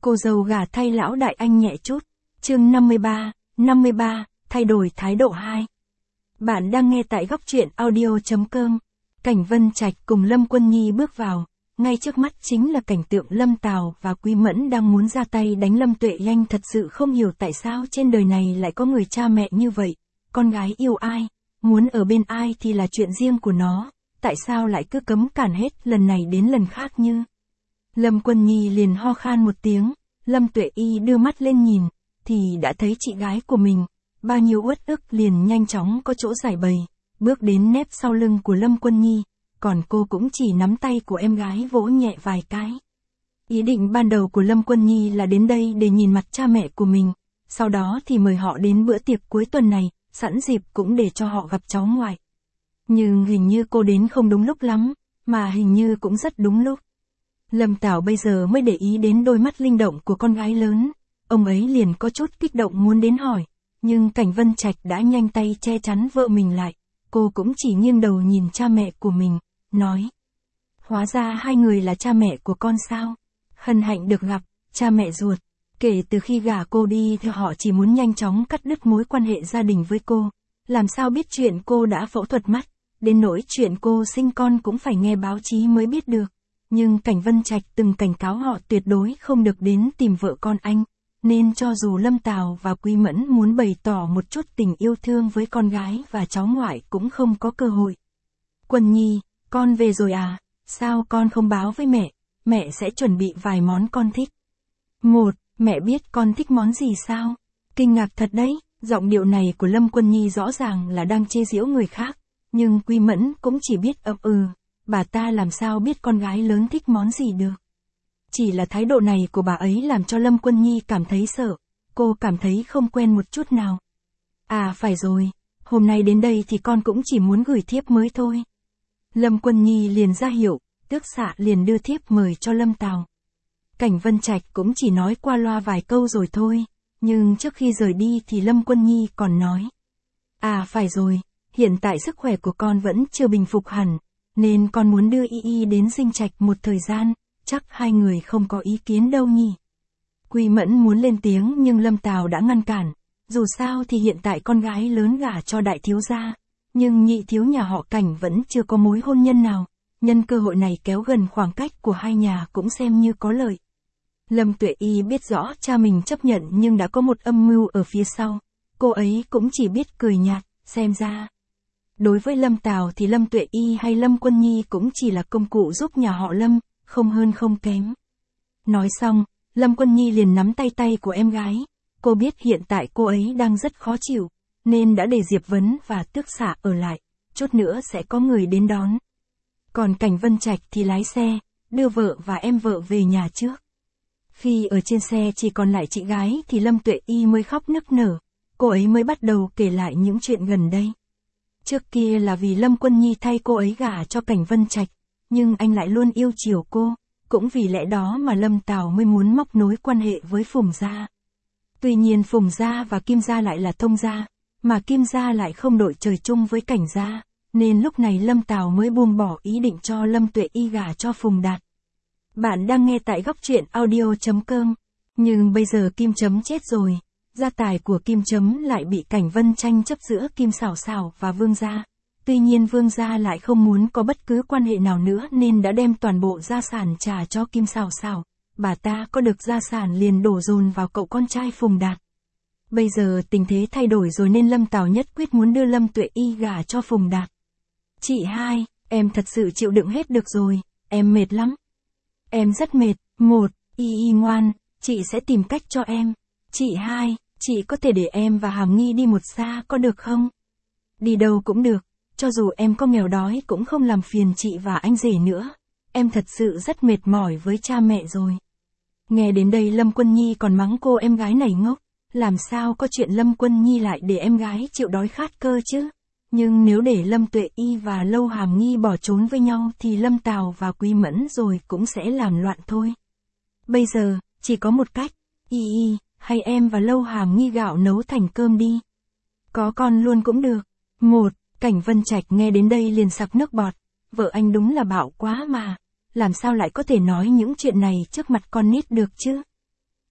Cô dâu gả thay lão đại anh nhẹ chút. Chương 53, thay đổi thái độ 2. Bạn đang nghe tại góc truyện audio.com. Cảnh Vân Trạch cùng Lâm Quân Nhi bước vào, ngay trước mắt chính là cảnh tượng Lâm Tào và Quý Mẫn đang muốn ra tay đánh Lâm Tuệ Anh. Thật sự không hiểu tại sao trên đời này lại có người cha mẹ như vậy, con gái yêu ai, muốn ở bên ai thì là chuyện riêng của nó, tại sao lại cứ cấm cản hết lần này đến lần khác như. Lâm Quân Nhi liền ho khan một tiếng, Lâm Tuệ Y đưa mắt lên nhìn, thì đã thấy chị gái của mình, bao nhiêu uất ức liền nhanh chóng có chỗ giải bày, bước đến nép sau lưng của Lâm Quân Nhi, còn cô cũng chỉ nắm tay của em gái vỗ nhẹ vài cái. Ý định ban đầu của Lâm Quân Nhi là đến đây để nhìn mặt cha mẹ của mình, sau đó thì mời họ đến bữa tiệc cuối tuần này, sẵn dịp cũng để cho họ gặp cháu ngoại. Nhưng hình như cô đến không đúng lúc lắm, mà hình như cũng rất đúng lúc. Lâm Tảo bây giờ mới để ý đến đôi mắt linh động của con gái lớn, ông ấy liền có chút kích động muốn đến hỏi, nhưng Cảnh Vân Trạch đã nhanh tay che chắn vợ mình lại, cô cũng chỉ nghiêng đầu nhìn cha mẹ của mình, nói. Hóa ra hai người là cha mẹ của con sao? Hân hạnh được gặp, cha mẹ ruột. Kể từ khi gả cô đi thì họ chỉ muốn nhanh chóng cắt đứt mối quan hệ gia đình với cô, làm sao biết chuyện cô đã phẫu thuật mắt, đến nỗi chuyện cô sinh con cũng phải nghe báo chí mới biết được. Nhưng Cảnh Vân Trạch từng cảnh cáo họ tuyệt đối không được đến tìm vợ con anh, nên cho dù Lâm Tào và Quý Mẫn muốn bày tỏ một chút tình yêu thương với con gái và cháu ngoại cũng không có cơ hội. Quân Nhi, con về rồi à? Sao con không báo với mẹ sẽ chuẩn bị vài món con thích. Mẹ biết con thích món gì sao? Kinh ngạc thật đấy, giọng điệu này của Lâm Quân Nhi rõ ràng là đang chê giễu người khác, nhưng Quý Mẫn cũng chỉ biết bà ta làm sao biết con gái lớn thích món gì được. Chỉ là thái độ này của bà ấy làm cho Lâm Quân Nhi cảm thấy sợ, cô cảm thấy không quen một chút nào. À phải rồi, hôm nay đến đây thì con cũng chỉ muốn gửi thiếp mới thôi. Lâm Quân Nhi liền ra hiệu, tước xạ liền đưa thiếp mời cho Lâm Tào. Cảnh Vân Trạch cũng chỉ nói qua loa vài câu rồi thôi, nhưng trước khi rời đi thì Lâm Quân Nhi còn nói. À phải rồi, hiện tại sức khỏe của con vẫn chưa bình phục hẳn, nên con muốn đưa Y đến Dinh Trạch một thời gian, chắc hai người không có ý kiến đâu nhỉ. Quý Mẫn muốn lên tiếng nhưng Lâm Tào đã ngăn cản, dù sao thì hiện tại con gái lớn gả cho đại thiếu gia, nhưng nhị thiếu nhà họ Cảnh vẫn chưa có mối hôn nhân nào, nhân cơ hội này kéo gần khoảng cách của hai nhà cũng xem như có lợi. Lâm Tuệ Y biết rõ cha mình chấp nhận nhưng đã có một âm mưu ở phía sau, cô ấy cũng chỉ biết cười nhạt, xem ra. Đối với Lâm Tào thì Lâm Tuệ Y hay Lâm Quân Nhi cũng chỉ là công cụ giúp nhà họ Lâm, không hơn không kém. Nói xong, Lâm Quân Nhi liền nắm tay của em gái, cô biết hiện tại cô ấy đang rất khó chịu, nên đã để Diệp Vấn và Tước Xạ ở lại, chút nữa sẽ có người đến đón. Còn Cảnh Vân Trạch thì lái xe, đưa vợ và em vợ về nhà trước. Khi ở trên xe chỉ còn lại chị gái thì Lâm Tuệ Y mới khóc nức nở, cô ấy mới bắt đầu kể lại những chuyện gần đây. Trước kia là vì Lâm Quân Nhi thay cô ấy gả cho Cảnh Vân Trạch, nhưng anh lại luôn yêu chiều cô, cũng vì lẽ đó mà Lâm Tào mới muốn móc nối quan hệ với Phùng gia. Tuy nhiên Phùng gia và Kim gia lại là thông gia, mà Kim gia lại không đội trời chung với Cảnh gia, nên lúc này Lâm Tào mới buông bỏ ý định cho Lâm Tuệ Y gả cho Phùng Đạt. Bạn đang nghe tại góc truyện audio.com, nhưng bây giờ Kim Chấm chết rồi, gia tài của Kim Chấm lại bị Cảnh Vân tranh chấp giữa Kim Sảo Sảo và Vương gia. Tuy nhiên Vương gia lại không muốn có bất cứ quan hệ nào nữa nên đã đem toàn bộ gia sản trả cho Kim Sảo Sảo. Bà ta có được gia sản liền đổ dồn vào cậu con trai Phùng Đạt. Bây giờ tình thế thay đổi rồi nên Lâm Tào nhất quyết muốn đưa Lâm Tuệ Y gả cho Phùng Đạt. Chị hai, em thật sự chịu đựng hết được rồi, em mệt lắm. Em rất mệt. Y ngoan, chị sẽ tìm cách cho em. Chị hai, chị có thể để em và Hàm Nghi đi một xa có được không? Đi đâu cũng được, cho dù em có nghèo đói cũng không làm phiền chị và anh rể nữa. Em thật sự rất mệt mỏi với cha mẹ rồi. Nghe đến đây Lâm Quân Nhi còn mắng cô em gái này ngốc, làm sao có chuyện Lâm Quân Nhi lại để em gái chịu đói khát cơ chứ? Nhưng nếu để Lâm Tuệ Y và Lâu Hàm Nghi bỏ trốn với nhau thì Lâm Tào và Quý Mẫn rồi cũng sẽ làm loạn thôi. Bây giờ, chỉ có một cách, Y, hay em và Lâu Hàm Nghi gạo nấu thành cơm đi. Có con luôn cũng được. Cảnh Vân Trạch nghe đến đây liền sặc nước bọt, vợ anh đúng là bạo quá mà, làm sao lại có thể nói những chuyện này trước mặt con nít được chứ?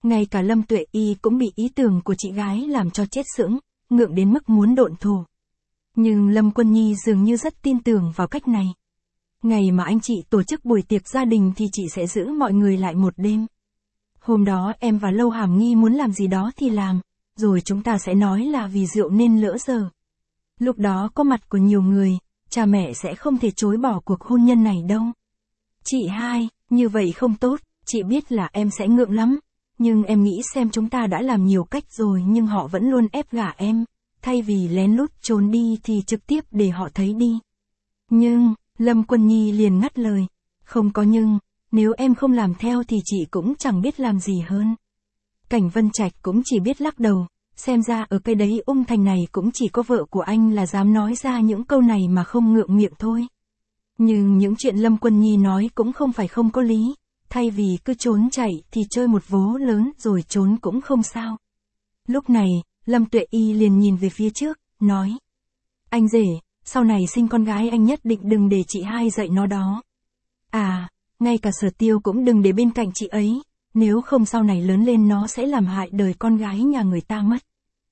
Ngay cả Lâm Tuệ Y cũng bị ý tưởng của chị gái làm cho chết sững, ngượng đến mức muốn độn thổ. Nhưng Lâm Quân Nhi dường như rất tin tưởng vào cách này. Ngày mà anh chị tổ chức buổi tiệc gia đình thì chị sẽ giữ mọi người lại một đêm. Hôm đó em và Lâu Hàm Nghi muốn làm gì đó thì làm, rồi chúng ta sẽ nói là vì rượu nên lỡ giờ. Lúc đó có mặt của nhiều người, cha mẹ sẽ không thể chối bỏ cuộc hôn nhân này đâu. Chị hai, như vậy không tốt, chị biết là em sẽ ngượng lắm. Nhưng em nghĩ xem chúng ta đã làm nhiều cách rồi nhưng họ vẫn luôn ép gả em. Thay vì lén lút trốn đi thì trực tiếp để họ thấy đi. Nhưng, Lâm Quân Nhi liền ngắt lời. Không có nhưng, nếu em không làm theo thì chị cũng chẳng biết làm gì hơn. Cảnh Vân Trạch cũng chỉ biết lắc đầu. Xem ra ở cái đấy Ung Thành này cũng chỉ có vợ của anh là dám nói ra những câu này mà không ngượng miệng thôi. Nhưng những chuyện Lâm Quân Nhi nói cũng không phải không có lý. Thay vì cứ trốn chạy thì chơi một vố lớn rồi trốn cũng không sao. Lúc này, Lâm Tuệ Y liền nhìn về phía trước, nói. Anh rể, sau này sinh con gái anh nhất định đừng để chị hai dạy nó đó. À, ngay cả Sở Tiêu cũng đừng để bên cạnh chị ấy, nếu không sau này lớn lên nó sẽ làm hại đời con gái nhà người ta mất.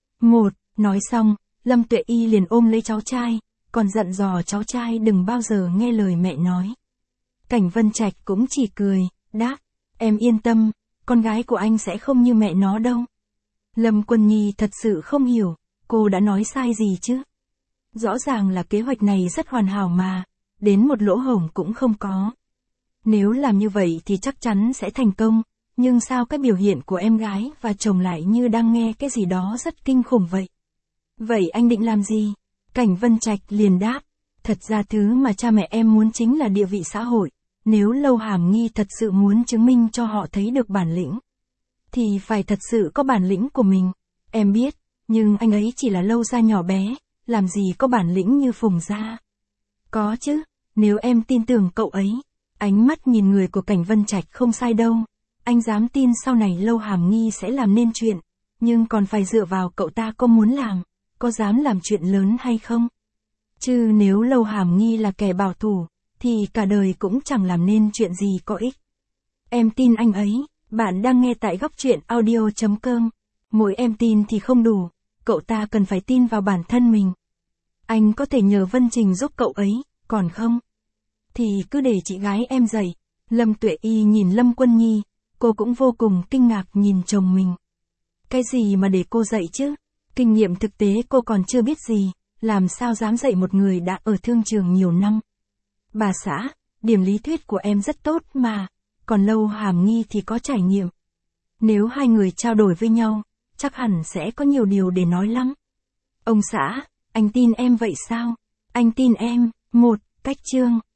Nói xong, Lâm Tuệ Y liền ôm lấy cháu trai, còn dặn dò cháu trai đừng bao giờ nghe lời mẹ nói. Cảnh Vân Trạch cũng chỉ cười, đáp, em yên tâm, con gái của anh sẽ không như mẹ nó đâu. Lâm Quân Nhi thật sự không hiểu, cô đã nói sai gì chứ? Rõ ràng là kế hoạch này rất hoàn hảo mà, đến một lỗ hổng cũng không có. Nếu làm như vậy thì chắc chắn sẽ thành công, nhưng sao cái biểu hiện của em gái và chồng lại như đang nghe cái gì đó rất kinh khủng vậy? Vậy anh định làm gì? Cảnh Vân Trạch liền đáp, thật ra thứ mà cha mẹ em muốn chính là địa vị xã hội. Nếu Lâu Hàm Nghi thật sự muốn chứng minh cho họ thấy được bản lĩnh, thì phải thật sự có bản lĩnh của mình. Em biết, nhưng anh ấy chỉ là Lâu gia nhỏ bé, làm gì có bản lĩnh như Phùng gia. Có chứ, nếu em tin tưởng cậu ấy. Ánh mắt nhìn người của Cảnh Vân Trạch không sai đâu. Anh dám tin sau này Lâu Hàm Nghi sẽ làm nên chuyện, nhưng còn phải dựa vào cậu ta có muốn làm, có dám làm chuyện lớn hay không. Chứ nếu Lâu Hàm Nghi là kẻ bảo thủ, thì cả đời cũng chẳng làm nên chuyện gì có ích. Em tin anh ấy. Bạn đang nghe tại góc truyện audio.com. Mỗi em tin thì không đủ, cậu ta cần phải tin vào bản thân mình. Anh có thể nhờ Vân Trình giúp cậu ấy, còn không thì cứ để chị gái em dạy. Lâm Tuệ Y nhìn Lâm Quân Nhi, cô cũng vô cùng kinh ngạc nhìn chồng mình. Cái gì mà để cô dạy chứ? Kinh nghiệm thực tế cô còn chưa biết gì, làm sao dám dạy một người đã ở thương trường nhiều năm. Bà xã, điểm lý thuyết của em rất tốt mà, còn Lâu Hàm Nghi thì có trải nghiệm. Nếu hai người trao đổi với nhau, chắc hẳn sẽ có nhiều điều để nói lắm. Ông xã, anh tin em vậy sao? Anh tin em. Cách chương